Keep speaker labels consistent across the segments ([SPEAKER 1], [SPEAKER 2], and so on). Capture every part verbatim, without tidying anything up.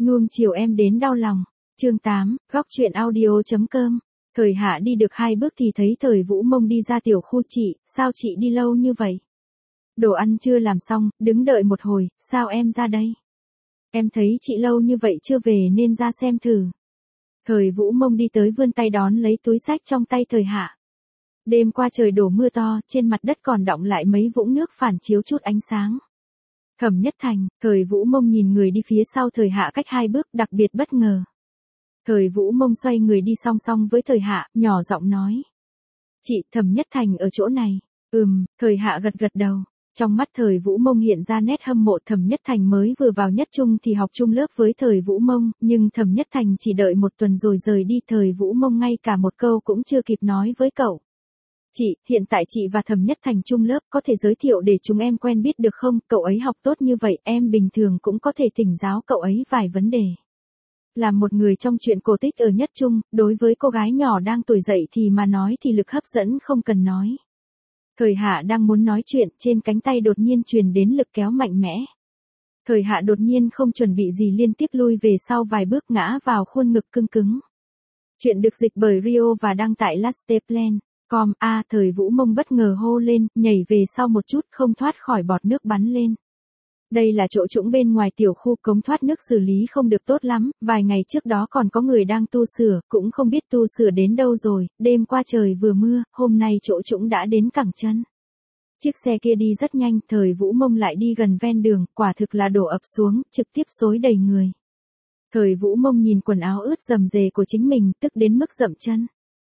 [SPEAKER 1] Nuông chiều em đến đau lòng. Chương tám, góc truyện audio.com. Thời Hạ đi được hai bước thì thấy Thời Vũ Mông đi ra tiểu khu. Chị, sao chị đi lâu như vậy? Đồ ăn chưa làm xong, đứng đợi một hồi, sao em ra đây? Em thấy chị lâu như vậy chưa về nên ra xem thử. Thời Vũ Mông đi tới vươn tay đón lấy túi xách trong tay Thời Hạ. Đêm qua trời đổ mưa to, trên mặt đất còn đọng lại mấy vũng nước phản chiếu chút ánh sáng. Thẩm Nhất Thành, Thời Vũ Mông nhìn người đi phía sau Thời Hạ cách hai bước, đặc biệt bất ngờ. Thời Vũ Mông xoay người đi song song với Thời Hạ, nhỏ giọng nói. Chị, Thẩm Nhất Thành ở chỗ này. Ừm, Thời Hạ gật gật đầu. Trong mắt Thời Vũ Mông hiện ra nét hâm mộ. Thẩm Nhất Thành mới vừa vào nhất trung thì học chung lớp với Thời Vũ Mông, nhưng Thẩm Nhất Thành chỉ đợi một tuần rồi rời đi. Thời Vũ Mông ngay cả một câu cũng chưa kịp nói với cậu. Chị, hiện tại chị và Thẩm Nhất Thành chung lớp, có thể giới thiệu để chúng em quen biết được không? Cậu ấy học tốt như vậy, em bình thường cũng có thể thỉnh giáo cậu ấy vài vấn đề. Là một người trong truyện cổ tích ở nhất trung, đối với cô gái nhỏ đang tuổi dậy thì mà nói thì lực hấp dẫn không cần nói. Thời Hạ đang muốn nói chuyện, trên cánh tay đột nhiên truyền đến lực kéo mạnh mẽ. Thời Hạ đột nhiên không chuẩn bị gì liên tiếp lui về sau vài bước, ngã vào khuôn ngực cứng cứng. Chuyện được dịch bởi Rio và đăng tại Lasteplan. Com, a Thời Vũ Mông bất ngờ hô lên, nhảy về sau một chút, không thoát khỏi bọt nước bắn lên. Đây là chỗ trũng bên ngoài tiểu khu, cống thoát nước xử lý không được tốt lắm, vài ngày trước đó còn có người đang tu sửa, cũng không biết tu sửa đến đâu rồi, đêm qua trời vừa mưa, hôm nay chỗ trũng đã đến cẳng chân. Chiếc xe kia đi rất nhanh, Thời Vũ Mông lại đi gần ven đường, quả thực là đổ ập xuống, trực tiếp xối đầy người. Thời Vũ Mông nhìn quần áo ướt rầm rề của chính mình, tức đến mức dậm chân.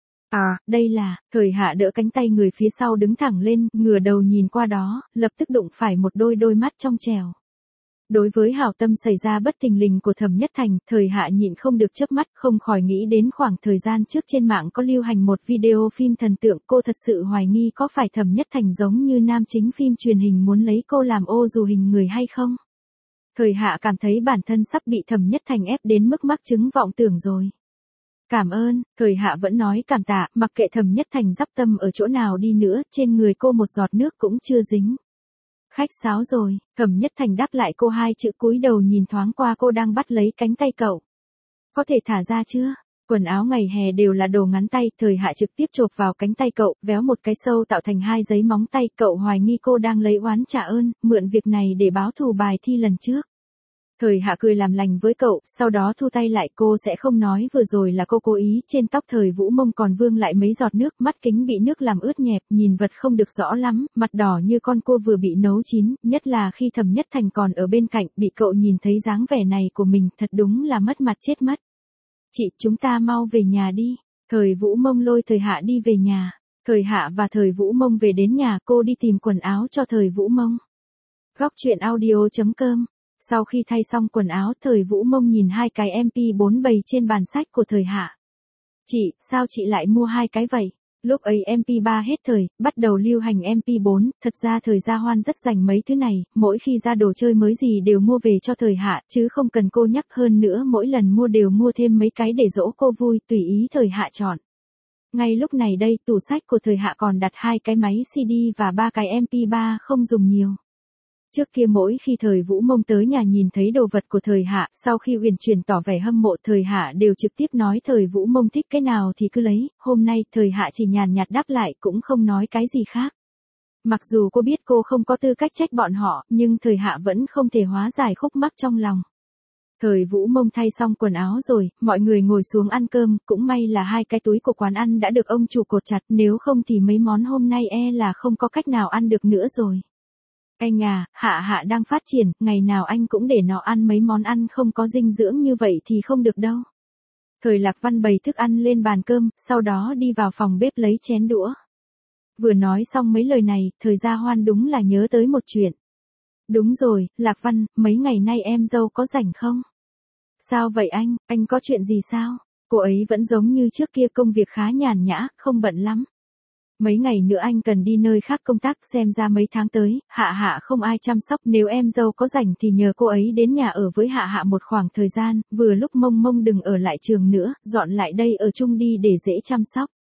[SPEAKER 1] À, đây là, Thời Hạ đỡ cánh tay người phía sau đứng thẳng lên, ngửa đầu nhìn qua đó, lập tức đụng phải một đôi đôi mắt trong trèo. Đối với hảo tâm xảy ra bất thình lình của Thẩm Nhất Thành, Thời Hạ nhịn không được chớp mắt, không khỏi nghĩ đến khoảng thời gian trước trên mạng có lưu hành một video phim thần tượng. Cô thật sự hoài nghi có phải Thẩm Nhất Thành giống như nam chính phim truyền hình muốn lấy cô làm ô dù hình người hay không? Thời Hạ cảm thấy bản thân sắp bị Thẩm Nhất Thành ép đến mức mắc chứng vọng tưởng rồi. Cảm ơn, Thời Hạ vẫn nói cảm tạ, mặc kệ Thẩm Nhất Thành dắp tâm ở chỗ nào đi nữa, trên người cô một giọt nước cũng chưa dính. Khách sáo rồi, Thẩm Nhất Thành đáp lại cô hai chữ, cúi đầu nhìn thoáng qua cô đang bắt lấy cánh tay cậu. Có thể thả ra chưa? Quần áo ngày hè đều là đồ ngắn tay, Thời Hạ trực tiếp chộp vào cánh tay cậu, véo một cái sâu tạo thành hai giấy móng tay. Cậu hoài nghi cô đang lấy oán trả ơn, mượn việc này để báo thù bài thi lần trước. Thời Hạ cười làm lành với cậu, sau đó thu tay lại. Cô sẽ không nói vừa rồi là cô cố ý. Trên tóc Thời Vũ Mông còn vương lại mấy giọt nước, mắt kính bị nước làm ướt nhẹp, nhìn vật không được rõ lắm, mặt đỏ như con cua vừa bị nấu chín, nhất là khi Thẩm Nhất Thành còn ở bên cạnh, bị cậu nhìn thấy dáng vẻ này của mình, thật đúng là mất mặt chết mất. Chị, chúng ta mau về nhà đi. Thời Vũ Mông lôi Thời Hạ đi về nhà. Thời Hạ và Thời Vũ Mông về đến nhà, cô đi tìm quần áo cho Thời Vũ Mông. Góc truyện audio.com. Sau khi thay xong quần áo, Thời Vũ Mông nhìn hai cái em pê bốn bày trên bàn sách của Thời Hạ. Chị, sao chị lại mua hai cái vậy? Lúc ấy em pê ba hết thời, bắt đầu lưu hành em pê bốn, thật ra Thời Gia Hoan rất dành mấy thứ này, mỗi khi ra đồ chơi mới gì đều mua về cho Thời Hạ, chứ không cần cô nhắc, hơn nữa mỗi lần mua đều mua thêm mấy cái để dỗ cô vui, tùy ý Thời Hạ chọn. Ngay lúc này đây, tủ sách của Thời Hạ còn đặt hai cái máy xê đê và ba cái em pê ba không dùng nhiều. Trước kia mỗi khi Thời Vũ Mông tới nhà nhìn thấy đồ vật của Thời Hạ, sau khi uyển chuyển tỏ vẻ hâm mộ, Thời Hạ đều trực tiếp nói Thời Vũ Mông thích cái nào thì cứ lấy. Hôm nay Thời Hạ chỉ nhàn nhạt đáp lại, cũng không nói cái gì khác. Mặc dù cô biết cô không có tư cách trách bọn họ, nhưng Thời Hạ vẫn không thể hóa giải khúc mắc trong lòng. Thời Vũ Mông thay xong quần áo rồi, mọi người ngồi xuống ăn cơm, cũng may là hai cái túi của quán ăn đã được ông chủ cột chặt, nếu không thì mấy món hôm nay e là không có cách nào ăn được nữa rồi. Anh à, Hạ Hạ đang phát triển, ngày nào anh cũng để nó ăn mấy món ăn không có dinh dưỡng như vậy thì không được đâu. Thời Lạc Văn bày thức ăn lên bàn cơm, sau đó đi vào phòng bếp lấy chén đũa. Vừa nói xong mấy lời này, Thời Gia Hoan đúng là nhớ tới một chuyện. Đúng rồi, Lạc Văn, mấy ngày nay em dâu có rảnh không? Sao vậy anh, anh có chuyện gì sao? Cô ấy vẫn giống như trước kia, công việc khá nhàn nhã, không bận lắm. Mấy ngày nữa anh cần đi nơi khác công tác, xem ra mấy tháng tới, Hạ Hạ không ai chăm sóc, nếu em dâu có rảnh thì nhờ cô ấy đến nhà ở với Hạ Hạ một khoảng thời gian, vừa lúc Mông Mông đừng ở lại trường nữa, dọn lại đây ở chung đi để dễ chăm sóc.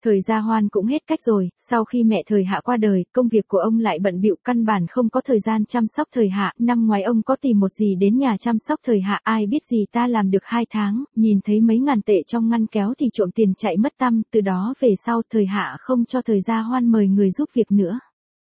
[SPEAKER 1] Thời Gia Hoan cũng hết cách rồi, sau khi mẹ Thời Hạ qua đời, công việc của ông lại bận bịu, căn bản không có thời gian chăm sóc Thời Hạ, năm ngoái ông có tìm một dì đến nhà chăm sóc Thời Hạ, ai biết gì ta làm được hai tháng, nhìn thấy mấy ngàn tệ trong ngăn kéo thì trộm tiền chạy mất tăm, từ đó về sau Thời Hạ không cho Thời Gia Hoan mời người giúp việc nữa.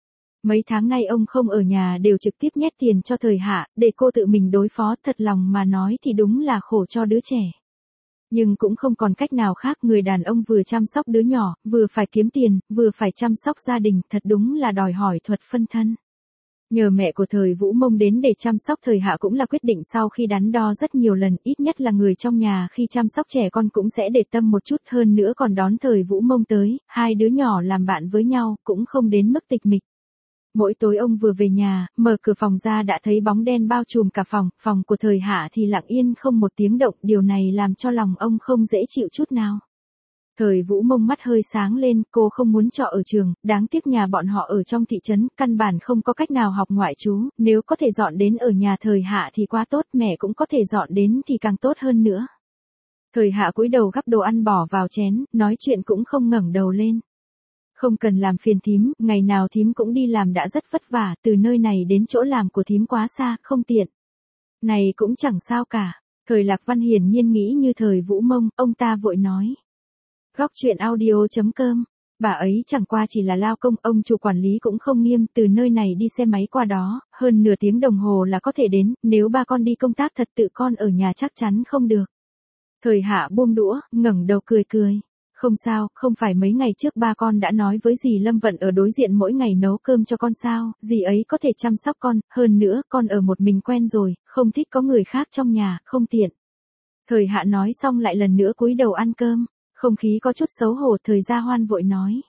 [SPEAKER 1] Mấy tháng nay ông không ở nhà đều trực tiếp nhét tiền cho Thời Hạ, để cô tự mình đối phó, thật lòng mà nói thì đúng là khổ cho đứa trẻ. Nhưng cũng không còn cách nào khác, người đàn ông vừa chăm sóc đứa nhỏ, vừa phải kiếm tiền, vừa phải chăm sóc gia đình, thật đúng là đòi hỏi thuật phân thân. Nhờ mẹ của Thời Vũ Mông đến để chăm sóc Thời Hạ cũng là quyết định sau khi đắn đo rất nhiều lần, ít nhất là người trong nhà khi chăm sóc trẻ con cũng sẽ để tâm một chút, hơn nữa còn đón Thời Vũ Mông tới, hai đứa nhỏ làm bạn với nhau, cũng không đến mức tịch mịch. Mỗi tối ông vừa về nhà, mở cửa phòng ra đã thấy bóng đen bao trùm cả phòng, phòng của Thời Hạ thì lặng yên không một tiếng động, điều này làm cho lòng ông không dễ chịu chút nào. Thời Vũ Mông mắt hơi sáng lên, cô không muốn trọ ở trường, đáng tiếc nhà bọn họ ở trong thị trấn, căn bản không có cách nào học ngoại trú, nếu có thể dọn đến ở nhà Thời Hạ thì quá tốt, mẹ cũng có thể dọn đến thì càng tốt hơn nữa. Thời Hạ cúi đầu gắp đồ ăn bỏ vào chén, nói chuyện cũng không ngẩng đầu lên. Không cần làm phiền thím, ngày nào thím cũng đi làm đã rất vất vả, từ nơi này đến chỗ làm của thím quá xa, không tiện. Này cũng chẳng sao cả. Thời Lạc Văn hiển nhiên nghĩ như Thời Vũ Mông, ông ta vội nói. Góc truyện audio chấm com, bà ấy chẳng qua chỉ là lao công, ông chủ quản lý cũng không nghiêm, từ nơi này đi xe máy qua đó, hơn nửa tiếng đồng hồ là có thể đến, nếu ba con đi công tác thật tự con ở nhà chắc chắn không được. Thời Hạ buông đũa, ngẩng đầu cười cười. Không sao, không phải mấy ngày trước ba con đã nói với dì Lâm Vận ở đối diện mỗi ngày nấu cơm cho con sao, dì ấy có thể chăm sóc con, hơn nữa con ở một mình quen rồi, không thích có người khác trong nhà, không tiện. Thời Hạ nói xong lại lần nữa cúi đầu ăn cơm, không khí có chút xấu hổ. Thời Gia Hoan vội nói.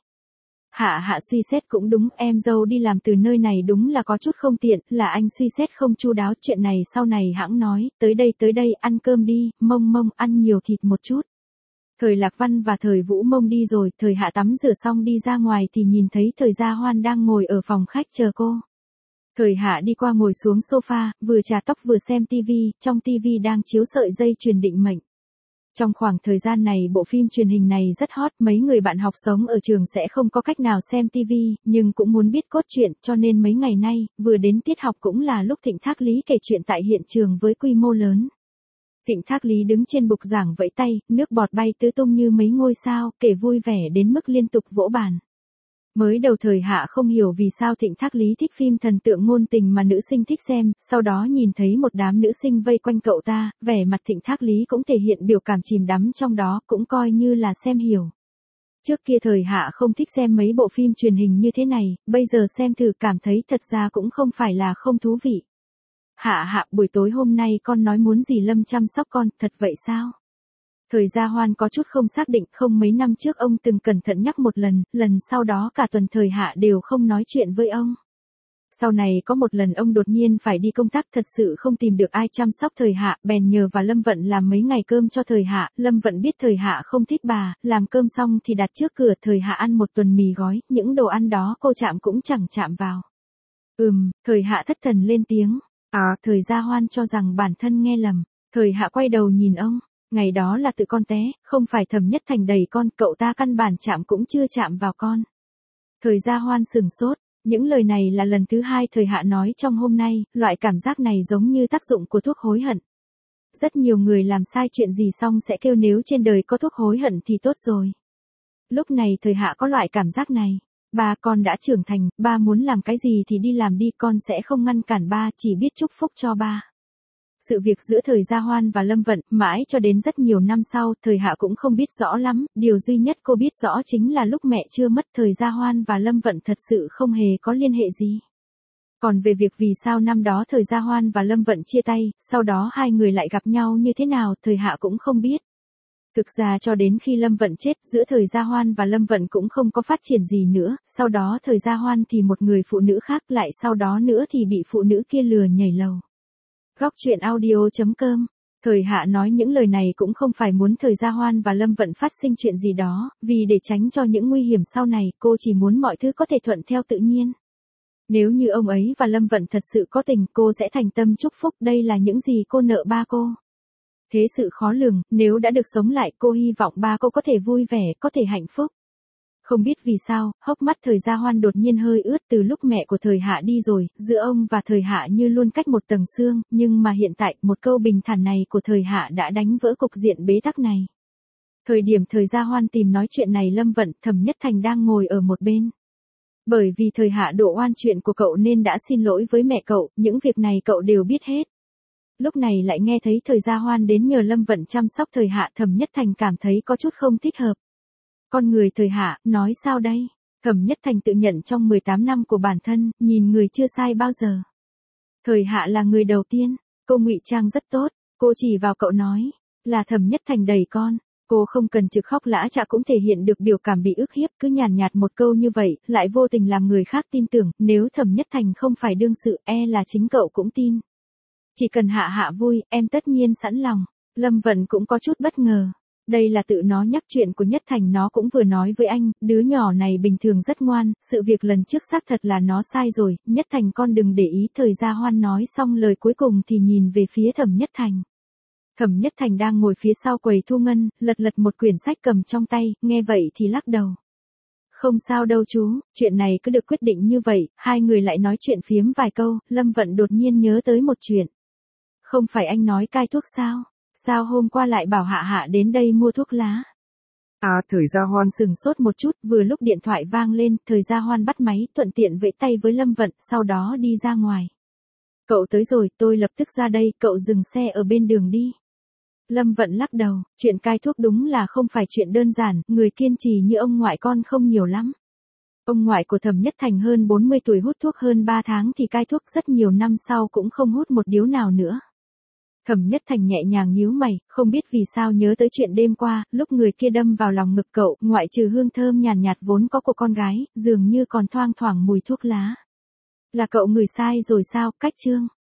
[SPEAKER 1] Hạ Hạ suy xét cũng đúng, em dâu đi làm từ nơi này đúng là có chút không tiện, là anh suy xét không chu đáo, chuyện này sau này hãng nói, tới đây tới đây ăn cơm đi, Mông Mông ăn nhiều thịt một chút. Thời Lạc Văn và Thời Vũ Mông đi rồi, Thời Hạ tắm rửa xong đi ra ngoài thì nhìn thấy Thời Gia Hoan đang ngồi ở phòng khách chờ cô. Thời Hạ đi qua ngồi xuống sofa, vừa chà tóc vừa xem tivi, trong tivi đang chiếu sợi dây chuyền định mệnh. Trong khoảng thời gian này bộ phim truyền hình này rất hot, mấy người bạn học sống ở trường sẽ không có cách nào xem tivi, nhưng cũng muốn biết cốt truyện, cho nên mấy ngày nay, vừa đến tiết học cũng là lúc Thịnh Thác Lý kể chuyện tại hiện trường với quy mô lớn. Thịnh Thác Lý đứng trên bục giảng vẫy tay, nước bọt bay tứ tung như mấy ngôi sao, kể vui vẻ đến mức liên tục vỗ bàn. Mới đầu Thời Hạ không hiểu vì sao Thịnh Thác Lý thích phim thần tượng ngôn tình mà nữ sinh thích xem, sau đó nhìn thấy một đám nữ sinh vây quanh cậu ta, vẻ mặt Thịnh Thác Lý cũng thể hiện biểu cảm chìm đắm trong đó, cũng coi như là xem hiểu. Trước kia Thời Hạ không thích xem mấy bộ phim truyền hình như thế này, bây giờ xem thử cảm thấy thật ra cũng không phải là không thú vị. Hạ Hạ, buổi tối hôm nay con nói muốn dì Lâm chăm sóc con, thật vậy sao? Thời Gia Hoan có chút không xác định, không mấy năm trước ông từng cẩn thận nhắc một lần, lần sau đó cả tuần Thời Hạ đều không nói chuyện với ông. Sau này có một lần ông đột nhiên phải đi công tác, thật sự không tìm được ai chăm sóc Thời Hạ, bèn nhờ và Lâm Vận làm mấy ngày cơm cho Thời Hạ. Lâm Vận biết Thời Hạ không thích bà, làm cơm xong thì đặt trước cửa, Thời Hạ ăn một tuần mì gói, những đồ ăn đó cô chạm cũng chẳng chạm vào. Ừm, Thời Hạ thất thần lên tiếng. À, Thời Gia Hoan cho rằng bản thân nghe lầm. Thời Hạ quay đầu nhìn ông. Ngày đó là tự con té, không phải Thẩm Nhất Thành đẩy con, cậu ta căn bản chạm cũng chưa chạm vào con. Thời Gia Hoan sừng sốt, những lời này là lần thứ hai Thời Hạ nói trong hôm nay, loại cảm giác này giống như tác dụng của thuốc hối hận. Rất nhiều người làm sai chuyện gì xong sẽ kêu nếu trên đời có thuốc hối hận thì tốt rồi. Lúc này Thời Hạ có loại cảm giác này. Ba, con đã trưởng thành, ba muốn làm cái gì thì đi làm đi, con sẽ không ngăn cản ba, chỉ biết chúc phúc cho ba. Sự việc giữa Thời Gia Hoan và Lâm Vận, mãi cho đến rất nhiều năm sau, Thời Hạ cũng không biết rõ lắm, điều duy nhất cô biết rõ chính là lúc mẹ chưa mất Thời Gia Hoan và Lâm Vận thật sự không hề có liên hệ gì. Còn về việc vì sao năm đó Thời Gia Hoan và Lâm Vận chia tay, sau đó hai người lại gặp nhau như thế nào, Thời Hạ cũng không biết. Thực ra cho đến khi Lâm Vận chết, giữa Thời Gia Hoan và Lâm Vận cũng không có phát triển gì nữa, sau đó Thời Gia Hoan thì một người phụ nữ khác, lại sau đó nữa thì bị phụ nữ kia lừa nhảy lầu. Góc truyện audio chấm com. Thời Hạ nói những lời này cũng không phải muốn Thời Gia Hoan và Lâm Vận phát sinh chuyện gì đó, vì để tránh cho những nguy hiểm sau này, cô chỉ muốn mọi thứ có thể thuận theo tự nhiên. Nếu như ông ấy và Lâm Vận thật sự có tình, cô sẽ thành tâm chúc phúc, đây là những gì cô nợ ba cô. Thế sự khó lường, nếu đã được sống lại, cô hy vọng ba cô có thể vui vẻ, có thể hạnh phúc. Không biết vì sao, hốc mắt Thời Gia Hoan đột nhiên hơi ướt từ lúc mẹ của Thời Hạ đi rồi, giữa ông và Thời Hạ như luôn cách một tầng xương, nhưng mà hiện tại, một câu bình thản này của Thời Hạ đã đánh vỡ cục diện bế tắc này. Thời điểm Thời Gia Hoan tìm nói chuyện này Lâm Vận, Thẩm Nhất Thành đang ngồi ở một bên. Bởi vì Thời Hạ đổ oan chuyện của cậu nên đã xin lỗi với mẹ cậu, những việc này cậu đều biết hết. Lúc này lại nghe thấy Thời Gia Hoan đến nhờ Lâm Vận chăm sóc Thời Hạ, Thẩm Nhất Thành cảm thấy có chút không thích hợp. Con người Thời Hạ, nói sao đây? Thẩm Nhất Thành tự nhận trong mười tám năm của bản thân, nhìn người chưa sai bao giờ. Thời Hạ là người đầu tiên, cô ngụy trang rất tốt, cô chỉ vào cậu nói, là Thẩm Nhất Thành đẩy con. Cô không cần trực khóc lã chả cũng thể hiện được biểu cảm bị ức hiếp, cứ nhàn nhạt một câu như vậy, lại vô tình làm người khác tin tưởng, nếu Thẩm Nhất Thành không phải đương sự, e là chính cậu cũng tin. Chỉ cần Hạ Hạ vui, em tất nhiên sẵn lòng. Lâm Vận cũng có chút bất ngờ. Đây là tự nó nhắc chuyện của Nhất Thành, nó cũng vừa nói với anh, đứa nhỏ này bình thường rất ngoan, sự việc lần trước xác thật là nó sai rồi, Nhất Thành con đừng để ý. Thời Gia Hoan nói xong lời cuối cùng thì nhìn về phía Thẩm Nhất Thành. Thẩm Nhất Thành đang ngồi phía sau quầy thu ngân, lật lật một quyển sách cầm trong tay, nghe vậy thì lắc đầu. Không sao đâu chú, chuyện này cứ được quyết định như vậy, hai người lại nói chuyện phiếm vài câu, Lâm Vận đột nhiên nhớ tới một chuyện. Không phải anh nói cai thuốc sao? Sao hôm qua lại bảo Hạ Hạ đến đây mua thuốc lá?
[SPEAKER 2] À, Thời Gia Hoan
[SPEAKER 1] sừng sốt một chút, vừa lúc điện thoại vang lên, Thời Gia Hoan bắt máy, thuận tiện vẫy tay với Lâm Vận, sau đó đi ra ngoài. Cậu tới rồi, tôi lập tức ra đây, cậu dừng xe ở bên đường đi. Lâm Vận lắc đầu, chuyện cai thuốc đúng là không phải chuyện đơn giản, người kiên trì như ông ngoại con không nhiều lắm. Ông ngoại của Thẩm Nhất Thành hơn bốn mươi tuổi hút thuốc hơn ba tháng thì cai thuốc, rất nhiều năm sau cũng không hút một điếu nào nữa. Thẩm Nhất Thành nhẹ nhàng nhíu mày, không biết vì sao nhớ tới chuyện đêm qua, lúc người kia đâm vào lòng ngực cậu, ngoại trừ hương thơm nhàn nhạt vốn có của con gái, dường như còn thoang thoảng mùi thuốc lá. Là cậu ngửi sai rồi sao, Cách Trương?